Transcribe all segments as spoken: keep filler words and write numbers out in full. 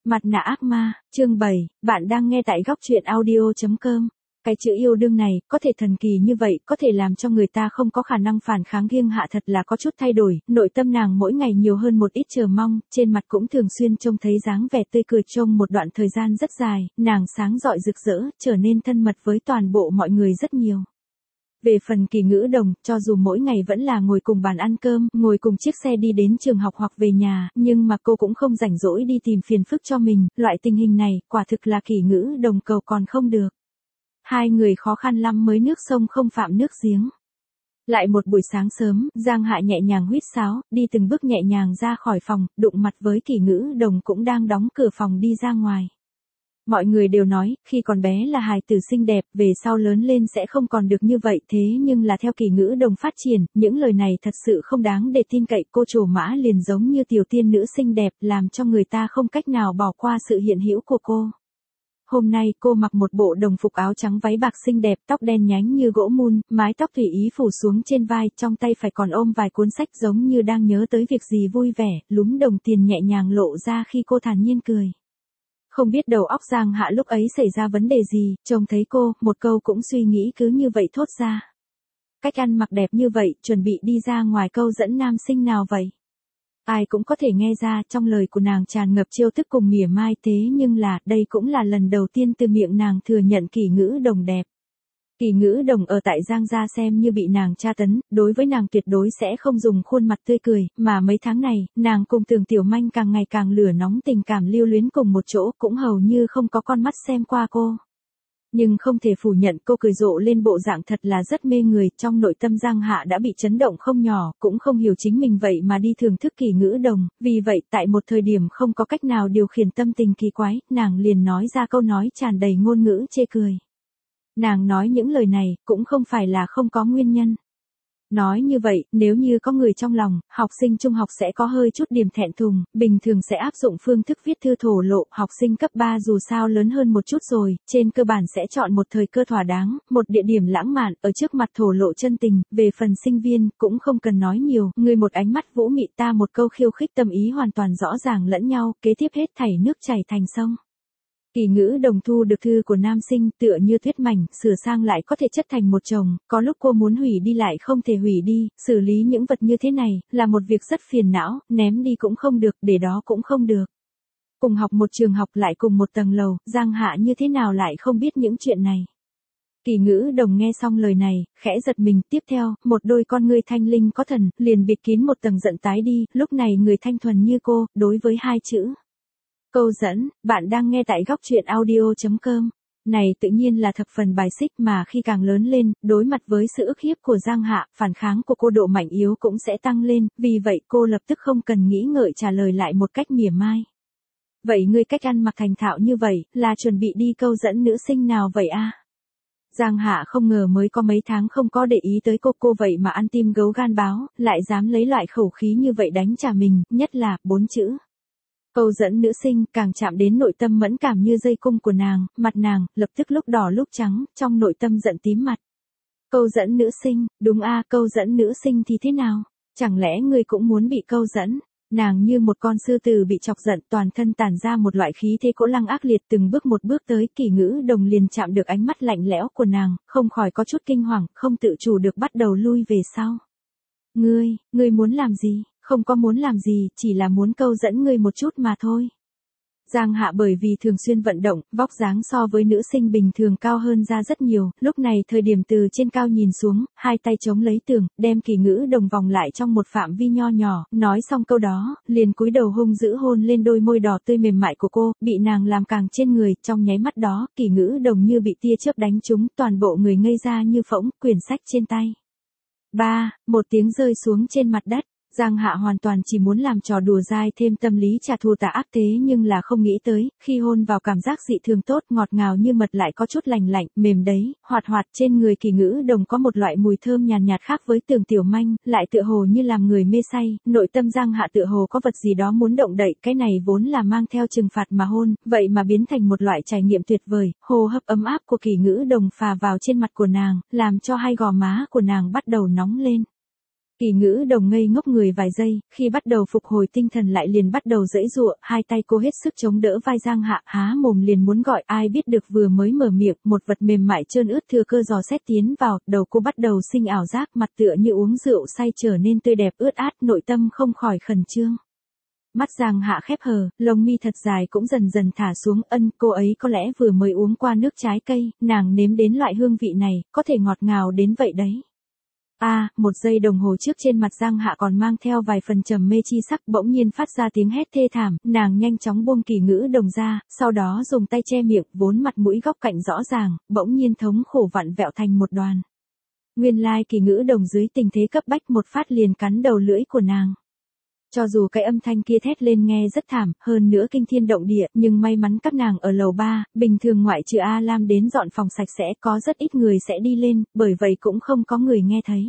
Mặt nạ ác ma, chương bảy, bạn đang nghe tại góc truyện audio chấm com. Cái chữ yêu đương này, có thể thần kỳ như vậy, có thể làm cho người ta không có khả năng phản kháng Kiêng Hạ thật là có chút thay đổi, nội tâm nàng mỗi ngày nhiều hơn một ít chờ mong, trên mặt cũng thường xuyên trông thấy dáng vẻ tươi cười trong một đoạn thời gian rất dài, nàng sáng rọi rực rỡ, trở nên thân mật với toàn bộ mọi người rất nhiều. Về phần Kỳ Ngữ Đồng, cho dù mỗi ngày vẫn là ngồi cùng bàn ăn cơm, ngồi cùng chiếc xe đi đến trường học hoặc về nhà, nhưng mà cô cũng không rảnh rỗi đi tìm phiền phức cho mình, loại tình hình này, quả thực là Kỳ Ngữ Đồng cầu còn không được. Hai người khó khăn lắm mới nước sông không phạm nước giếng. Lại một buổi sáng sớm, Giang Hạ nhẹ nhàng huýt sáo, đi từng bước nhẹ nhàng ra khỏi phòng, đụng mặt với Kỳ Ngữ Đồng cũng đang đóng cửa phòng đi ra ngoài. Mọi người đều nói, khi còn bé là hài tử xinh đẹp, về sau lớn lên sẽ không còn được như vậy, thế nhưng là theo Kỳ Ngữ Đồng phát triển, những lời này thật sự không đáng để tin cậy, cô trổ mã liền giống như tiểu tiên nữ xinh đẹp, làm cho người ta không cách nào bỏ qua sự hiện hữu của cô. Hôm nay cô mặc một bộ đồng phục áo trắng váy bạc xinh đẹp, tóc đen nhánh như gỗ mun, mái tóc tùy ý phủ xuống trên vai, trong tay phải còn ôm vài cuốn sách giống như đang nhớ tới việc gì vui vẻ, lúm đồng tiền nhẹ nhàng lộ ra khi cô thản nhiên cười. Không biết đầu óc Giang Hạ lúc ấy xảy ra vấn đề gì, trông thấy cô, một câu cũng suy nghĩ cứ như vậy thốt ra. Cách ăn mặc đẹp như vậy, chuẩn bị đi ra ngoài câu dẫn nam sinh nào vậy? Ai cũng có thể nghe ra, trong lời của nàng tràn ngập trêu tức cùng mỉa mai, thế nhưng là, đây cũng là lần đầu tiên từ miệng nàng thừa nhận Kỳ Ngữ Đồng đẹp. Kỳ Ngữ Đồng ở tại Giang gia xem như bị nàng tra tấn, đối với nàng tuyệt đối sẽ không dùng khuôn mặt tươi cười, mà mấy tháng này, nàng cùng Tưởng Tiểu Manh càng ngày càng lửa nóng tình cảm lưu luyến cùng một chỗ, cũng hầu như không có con mắt xem qua cô. Nhưng không thể phủ nhận cô cười rộ lên bộ dạng thật là rất mê người, trong nội tâm Giang Hạ đã bị chấn động không nhỏ, cũng không hiểu chính mình vậy mà đi thưởng thức Kỳ Ngữ Đồng, vì vậy tại một thời điểm không có cách nào điều khiển tâm tình kỳ quái, nàng liền nói ra câu nói tràn đầy ngôn ngữ chê cười. Nàng nói những lời này, cũng không phải là không có nguyên nhân. Nói như vậy, nếu như có người trong lòng, học sinh trung học sẽ có hơi chút điểm thẹn thùng, bình thường sẽ áp dụng phương thức viết thư thổ lộ, học sinh cấp ba dù sao lớn hơn một chút rồi, trên cơ bản sẽ chọn một thời cơ thỏa đáng, một địa điểm lãng mạn, ở trước mặt thổ lộ chân tình, về phần sinh viên, cũng không cần nói nhiều, người một ánh mắt vũ mị ta một câu khiêu khích tâm ý hoàn toàn rõ ràng lẫn nhau, kế tiếp hết thảy nước chảy thành sông. Kỳ Ngữ Đồng thu được thư của nam sinh tựa như thuyết mảnh, sửa sang lại có thể chất thành một chồng, có lúc cô muốn hủy đi lại không thể hủy đi, xử lý những vật như thế này, là một việc rất phiền não, ném đi cũng không được, để đó cũng không được. Cùng học một trường học lại cùng một tầng lầu, Giang Hạ như thế nào lại không biết những chuyện này. Kỳ Ngữ Đồng nghe xong lời này, khẽ giật mình, tiếp theo, một đôi con ngươi thanh linh có thần, liền bịt kín một tầng giận tái đi, lúc này người thanh thuần như cô, đối với hai chữ câu dẫn, bạn đang nghe tại góc truyện audio chấm com. Này tự nhiên là thập phần bài xích mà khi càng lớn lên, đối mặt với sự ức hiếp của Giang Hạ, phản kháng của cô độ mạnh yếu cũng sẽ tăng lên, vì vậy cô lập tức không cần nghĩ ngợi trả lời lại một cách mỉa mai. Vậy ngươi cách ăn mặc thành thạo như vậy, là chuẩn bị đi câu dẫn nữ sinh nào vậy a? Giang Hạ không ngờ mới có mấy tháng không có để ý tới cô, cô vậy mà ăn tim gấu gan báo, lại dám lấy loại khẩu khí như vậy đánh trả mình, nhất là, bốn chữ. Câu dẫn nữ sinh càng chạm đến nội tâm mẫn cảm như dây cung của nàng, mặt nàng, lập tức lúc đỏ lúc trắng, trong nội tâm giận tím mặt. Câu dẫn nữ sinh, đúng a, câu dẫn nữ sinh thì thế nào? Chẳng lẽ ngươi cũng muốn bị câu dẫn? Nàng như một con sư tử bị chọc giận, toàn thân tản ra một loại khí thế cỗ lăng ác liệt, từng bước một bước tới, Kỳ Ngữ Đồng liền chạm được ánh mắt lạnh lẽo của nàng, không khỏi có chút kinh hoàng, không tự chủ được bắt đầu lui về sau. Ngươi, ngươi muốn làm gì? Không có muốn làm gì, chỉ là muốn câu dẫn ngươi một chút mà thôi. Giang Hạ bởi vì thường xuyên vận động, vóc dáng so với nữ sinh bình thường cao hơn ra rất nhiều, lúc này thời điểm từ trên cao nhìn xuống, hai tay chống lấy tường, đem Kỳ Ngữ Đồng vòng lại trong một phạm vi nho nhỏ, nói xong câu đó, liền cúi đầu hung dữ hôn lên đôi môi đỏ tươi mềm mại của cô, bị nàng làm càng trên người, trong nháy mắt đó, Kỳ Ngữ Đồng như bị tia chớp đánh trúng, toàn bộ người ngây ra như phỗng, quyển sách trên tay. Ba, một tiếng rơi xuống trên mặt đất. Giang Hạ hoàn toàn chỉ muốn làm trò đùa dai thêm tâm lý trả thù tà ác, thế nhưng là không nghĩ tới, khi hôn vào cảm giác dị thường tốt, ngọt ngào như mật lại có chút lành lạnh, mềm đấy, hoạt hoạt, trên người Kỳ Ngữ Đồng có một loại mùi thơm nhàn nhạt, nhạt khác với Tưởng Tiểu Manh, lại tựa hồ như làm người mê say, nội tâm Giang Hạ tựa hồ có vật gì đó muốn động đậy, cái này vốn là mang theo trừng phạt mà hôn, vậy mà biến thành một loại trải nghiệm tuyệt vời, hô hấp ấm áp của Kỳ Ngữ Đồng phà vào trên mặt của nàng, làm cho hai gò má của nàng bắt đầu nóng lên. Kỳ Ngữ Đồng ngây ngốc người vài giây, khi bắt đầu phục hồi tinh thần lại liền bắt đầu giãy giụa, hai tay cô hết sức chống đỡ vai Giang Hạ, há mồm liền muốn gọi, ai biết được vừa mới mở miệng, một vật mềm mại trơn ướt thừa cơ dò xét tiến vào, đầu cô bắt đầu sinh ảo giác, mặt tựa như uống rượu say trở nên tươi đẹp ướt át, nội tâm không khỏi khẩn trương. Mắt Giang Hạ khép hờ, lông mi thật dài cũng dần dần thả xuống, ân, cô ấy có lẽ vừa mới uống qua nước trái cây, nàng nếm đến loại hương vị này, có thể ngọt ngào đến vậy đấy. A, à, một giây đồng hồ trước trên mặt Giang Hạ còn mang theo vài phần trầm mê chi sắc, bỗng nhiên phát ra tiếng hét thê thảm, nàng nhanh chóng buông Kỳ Ngữ Đồng ra, sau đó dùng tay che miệng, vốn mặt mũi góc cạnh rõ ràng, bỗng nhiên thống khổ vặn vẹo thành một đoàn. Nguyên lai Kỳ Ngữ Đồng dưới tình thế cấp bách một phát liền cắn đầu lưỡi của nàng. Cho dù cái âm thanh kia thét lên nghe rất thảm, hơn nữa kinh thiên động địa, nhưng may mắn các nàng ở lầu ba, bình thường ngoại trừ A Lam đến dọn phòng sạch sẽ, có rất ít người sẽ đi lên, bởi vậy cũng không có người nghe thấy.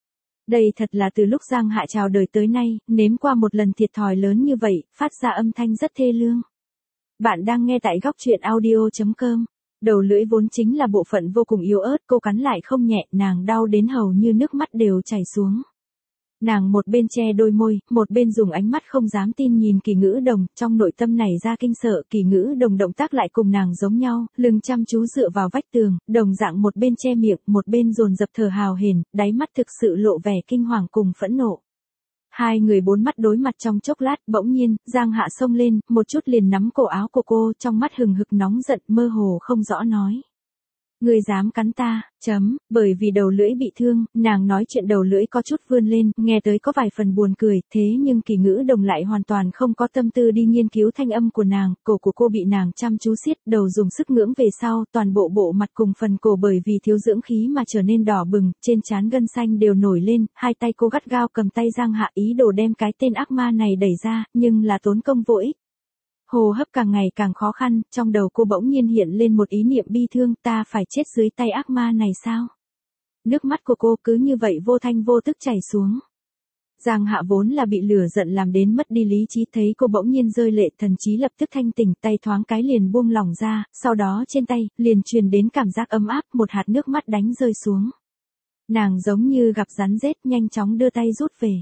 Đây thật là từ lúc Giang Hạ chào đời tới nay, nếm qua một lần thiệt thòi lớn như vậy, phát ra âm thanh rất thê lương. Bạn đang nghe tại góc truyện audio chấm com. Đầu lưỡi vốn chính là bộ phận vô cùng yếu ớt, cô cắn lại không nhẹ, nàng đau đến hầu như nước mắt đều chảy xuống. Nàng một bên che đôi môi, một bên dùng ánh mắt không dám tin nhìn Kỳ Ngữ Đồng, trong nội tâm này ra kinh sợ, Kỳ Ngữ Đồng động tác lại cùng nàng giống nhau, lưng chăm chú dựa vào vách tường, đồng dạng một bên che miệng, một bên dồn dập thở hào hển, đáy mắt thực sự lộ vẻ kinh hoàng cùng phẫn nộ. Hai người bốn mắt đối mặt trong chốc lát, bỗng nhiên, Giang Hạ xông lên, một chút liền nắm cổ áo của cô, trong mắt hừng hực nóng giận, mơ hồ không rõ nói. Ngươi dám cắn ta, chấm, bởi vì đầu lưỡi bị thương, nàng nói chuyện đầu lưỡi có chút vươn lên, nghe tới có vài phần buồn cười, thế nhưng Kỳ Ngữ Đồng lại hoàn toàn không có tâm tư đi nghiên cứu thanh âm của nàng, cổ của cô bị nàng chăm chú siết, đầu dùng sức ngưỡng về sau, toàn bộ bộ mặt cùng phần cổ bởi vì thiếu dưỡng khí mà trở nên đỏ bừng, trên trán gân xanh đều nổi lên, hai tay cô gắt gao cầm tay Giang Hạ ý đồ đem cái tên ác ma này đẩy ra, nhưng là tốn công vô ích. Hô hấp càng ngày càng khó khăn, trong đầu cô bỗng nhiên hiện lên một ý niệm bi thương, ta phải chết dưới tay ác ma này sao? Nước mắt của cô cứ như vậy vô thanh vô tức chảy xuống. Giang Hạ vốn là bị lửa giận làm đến mất đi lý trí, thấy cô bỗng nhiên rơi lệ, thần trí lập tức thanh tỉnh, tay thoáng cái liền buông lỏng ra, sau đó trên tay, liền truyền đến cảm giác ấm áp, một hạt nước mắt đánh rơi xuống. Nàng giống như gặp rắn rết, nhanh chóng đưa tay rút về.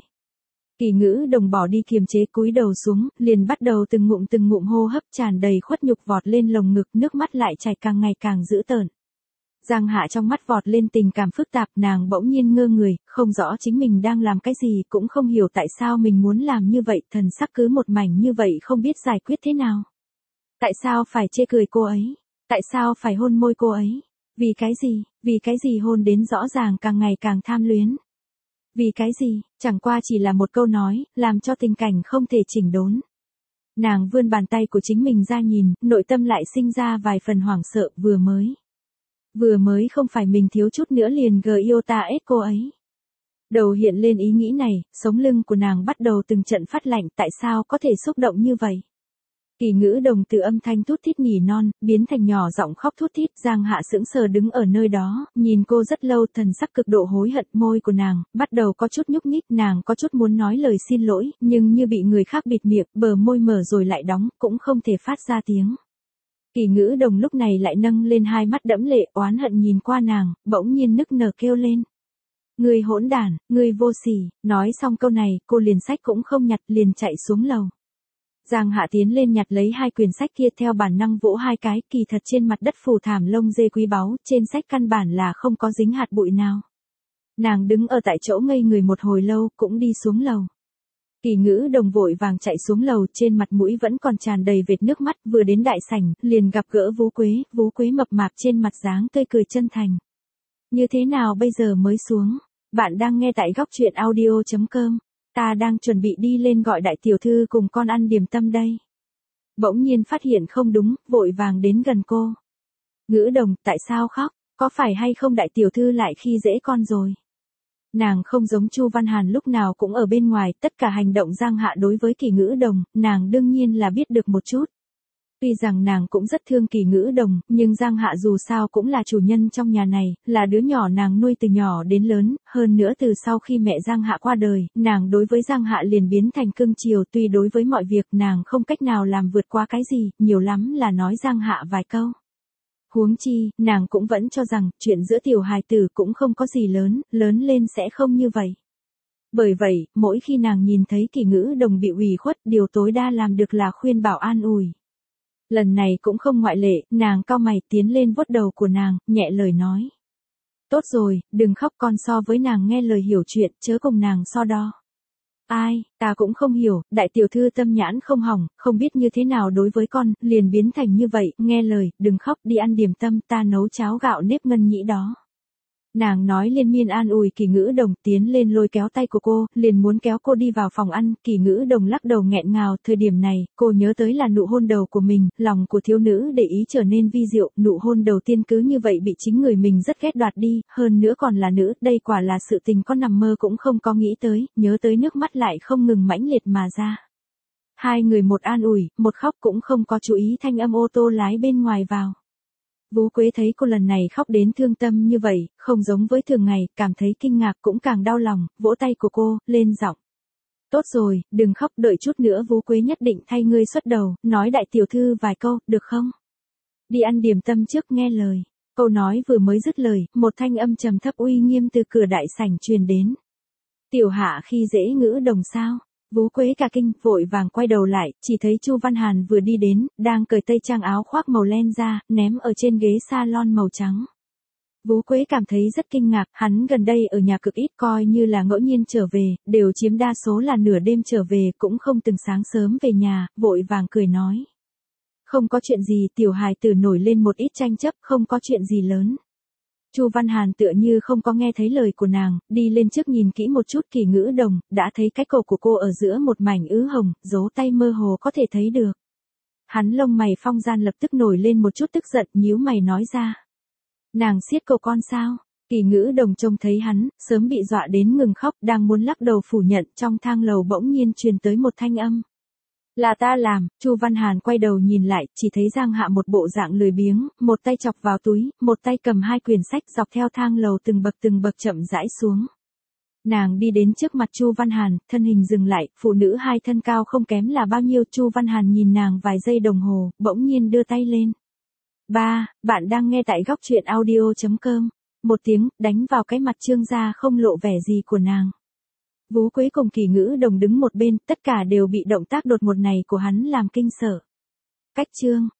Kỳ Ngữ Đồng bỏ đi kiềm chế, cúi đầu xuống, liền bắt đầu từng ngụm từng ngụm hô hấp tràn đầy khuất nhục vọt lên lồng ngực, nước mắt lại chảy càng ngày càng dữ tợn. Giang Hạ trong mắt vọt lên tình cảm phức tạp, nàng bỗng nhiên ngơ người, không rõ chính mình đang làm cái gì, cũng không hiểu tại sao mình muốn làm như vậy, thần sắc cứ một mảnh như vậy không biết giải quyết thế nào. Tại sao phải chê cười cô ấy? Tại sao phải hôn môi cô ấy? Vì cái gì? Vì cái gì hôn đến rõ ràng càng ngày càng tham luyến? Vì cái gì, chẳng qua chỉ là một câu nói, làm cho tình cảnh không thể chỉnh đốn. Nàng vươn bàn tay của chính mình ra nhìn, nội tâm lại sinh ra vài phần hoảng sợ, vừa mới. Vừa mới không phải mình thiếu chút nữa liền gờ yêu ta ết cô ấy. Đầu hiện lên ý nghĩ này, sống lưng của nàng bắt đầu từng trận phát lạnh, tại sao có thể xúc động như vậy? Kỳ Ngữ Đồng từ âm thanh thút thít nỉ non, biến thành nhỏ giọng khóc thút thít, Giang Hạ sững sờ đứng ở nơi đó, nhìn cô rất lâu, thần sắc cực độ hối hận, môi của nàng, bắt đầu có chút nhúc nhích, nàng có chút muốn nói lời xin lỗi, nhưng như bị người khác bịt miệng, bờ môi mở rồi lại đóng, cũng không thể phát ra tiếng. Kỳ Ngữ Đồng lúc này lại nâng lên hai mắt đẫm lệ, oán hận nhìn qua nàng, bỗng nhiên nức nở kêu lên. Ngươi hỗn đản, ngươi vô sỉ, nói xong câu này, cô liền sách cũng không nhặt, liền chạy xuống lầu. Giang Hạ tiến lên nhặt lấy hai quyển sách kia, theo bản năng vỗ hai cái, kỳ thật trên mặt đất phủ thảm lông dê quý báu, trên sách căn bản là không có dính hạt bụi nào. Nàng đứng ở tại chỗ ngây người một hồi lâu, cũng đi xuống lầu. Kỳ Ngữ Đồng vội vàng chạy xuống lầu, trên mặt mũi vẫn còn tràn đầy vệt nước mắt, vừa đến đại sảnh, liền gặp gỡ Vú Quế, Vú Quế mập mạp trên mặt dáng tươi cười chân thành. Như thế nào bây giờ mới xuống? Bạn đang nghe tại góc truyện audio chấm com. Ta đang chuẩn bị đi lên gọi đại tiểu thư cùng con ăn điểm tâm đây. Bỗng nhiên phát hiện không đúng, vội vàng đến gần cô. Ngữ Đồng, tại sao khóc? Có phải hay không đại tiểu thư lại khi dễ con rồi? Nàng không giống Chu Văn Hàn lúc nào cũng ở bên ngoài, tất cả hành động Giang Hạ đối với Kỳ Ngữ Đồng, nàng đương nhiên là biết được một chút. Tuy rằng nàng cũng rất thương Kỳ Ngữ Đồng, nhưng Giang Hạ dù sao cũng là chủ nhân trong nhà này, là đứa nhỏ nàng nuôi từ nhỏ đến lớn, hơn nữa từ sau khi mẹ Giang Hạ qua đời, nàng đối với Giang Hạ liền biến thành cưng chiều, tuy đối với mọi việc nàng không cách nào làm vượt qua cái gì, nhiều lắm là nói Giang Hạ vài câu. Huống chi, nàng cũng vẫn cho rằng, chuyện giữa tiểu hài tử cũng không có gì lớn, lớn lên sẽ không như vậy. Bởi vậy, mỗi khi nàng nhìn thấy Kỳ Ngữ Đồng bị ủy khuất, điều tối đa làm được là khuyên bảo an ủi. Lần này cũng không ngoại lệ, nàng cau mày tiến lên vuốt đầu của nàng, nhẹ lời nói. Tốt rồi, đừng khóc, con so với nàng nghe lời hiểu chuyện, chớ cùng nàng so đo. Ai, ta cũng không hiểu, đại tiểu thư tâm nhãn không hỏng, không biết như thế nào đối với con, liền biến thành như vậy, nghe lời, đừng khóc, đi ăn điểm tâm, ta nấu cháo gạo nếp ngân nhĩ đó. Nàng nói liên miên an ủi Kỳ Ngữ Đồng, tiến lên lôi kéo tay của cô, liền muốn kéo cô đi vào phòng ăn. Kỳ Ngữ Đồng lắc đầu nghẹn ngào, thời điểm này, cô nhớ tới là nụ hôn đầu của mình, lòng của thiếu nữ để ý trở nên vi diệu, nụ hôn đầu tiên cứ như vậy bị chính người mình rất ghét đoạt đi, hơn nữa còn là nữ, đây quả là sự tình có nằm mơ cũng không có nghĩ tới, nhớ tới nước mắt lại không ngừng mãnh liệt mà ra. Hai người một an ủi, một khóc, cũng không có chú ý thanh âm ô tô lái bên ngoài vào. Vú Quế thấy cô lần này khóc đến thương tâm như vậy, không giống với thường ngày, cảm thấy kinh ngạc cũng càng đau lòng, vỗ tay của cô, lên giọng. Tốt rồi, đừng khóc, đợi chút nữa Vú Quế nhất định thay ngươi xuất đầu, nói đại tiểu thư vài câu, được không? Đi ăn điểm tâm trước, nghe lời. Câu nói vừa mới dứt lời, một thanh âm trầm thấp uy nghiêm từ cửa đại sảnh truyền đến. Tiểu Hạ khi dễ Ngữ Đồng sao? Vú Quế cả kinh, vội vàng quay đầu lại, chỉ thấy Chu Văn Hàn vừa đi đến, đang cởi tây trang áo khoác màu len ra, ném ở trên ghế salon màu trắng. Vú Quế cảm thấy rất kinh ngạc, hắn gần đây ở nhà cực ít, coi như là ngẫu nhiên trở về, đều chiếm đa số là nửa đêm trở về, cũng không từng sáng sớm về nhà, vội vàng cười nói. Không có chuyện gì, tiểu hài tử nổi lên một ít tranh chấp, không có chuyện gì lớn. Chu Văn Hàn tựa như không có nghe thấy lời của nàng, đi lên trước nhìn kỹ một chút Kỳ Ngữ Đồng, đã thấy cái cổ của cô ở giữa một mảnh ứ hồng, dấu tay mơ hồ có thể thấy được. Hắn lông mày phong gian lập tức nổi lên một chút tức giận, nhíu mày nói ra. Nàng siết cổ con sao? Kỳ Ngữ Đồng trông thấy hắn, sớm bị dọa đến ngừng khóc, đang muốn lắc đầu phủ nhận, trong thang lầu bỗng nhiên truyền tới một thanh âm. Là ta làm. Chu Văn Hàn quay đầu nhìn lại, chỉ thấy Giang Hạ một bộ dạng lười biếng, một tay chọc vào túi, một tay cầm hai quyển sách dọc theo thang lầu từng bậc từng bậc chậm rãi xuống. Nàng đi đến trước mặt Chu Văn Hàn, thân hình dừng lại, phụ nữ hai thân cao không kém là bao nhiêu. Chu Văn Hàn nhìn nàng vài giây đồng hồ, bỗng nhiên đưa tay lên. Ba, bạn đang nghe tại góc truyện audio chấm com. Một tiếng, đánh vào cái mặt Trương gia không lộ vẻ gì của nàng. Vú Quế cùng Kỳ Ngữ Đồng đứng một bên, tất cả đều bị động tác đột ngột này của hắn làm kinh sợ. Cách Trương,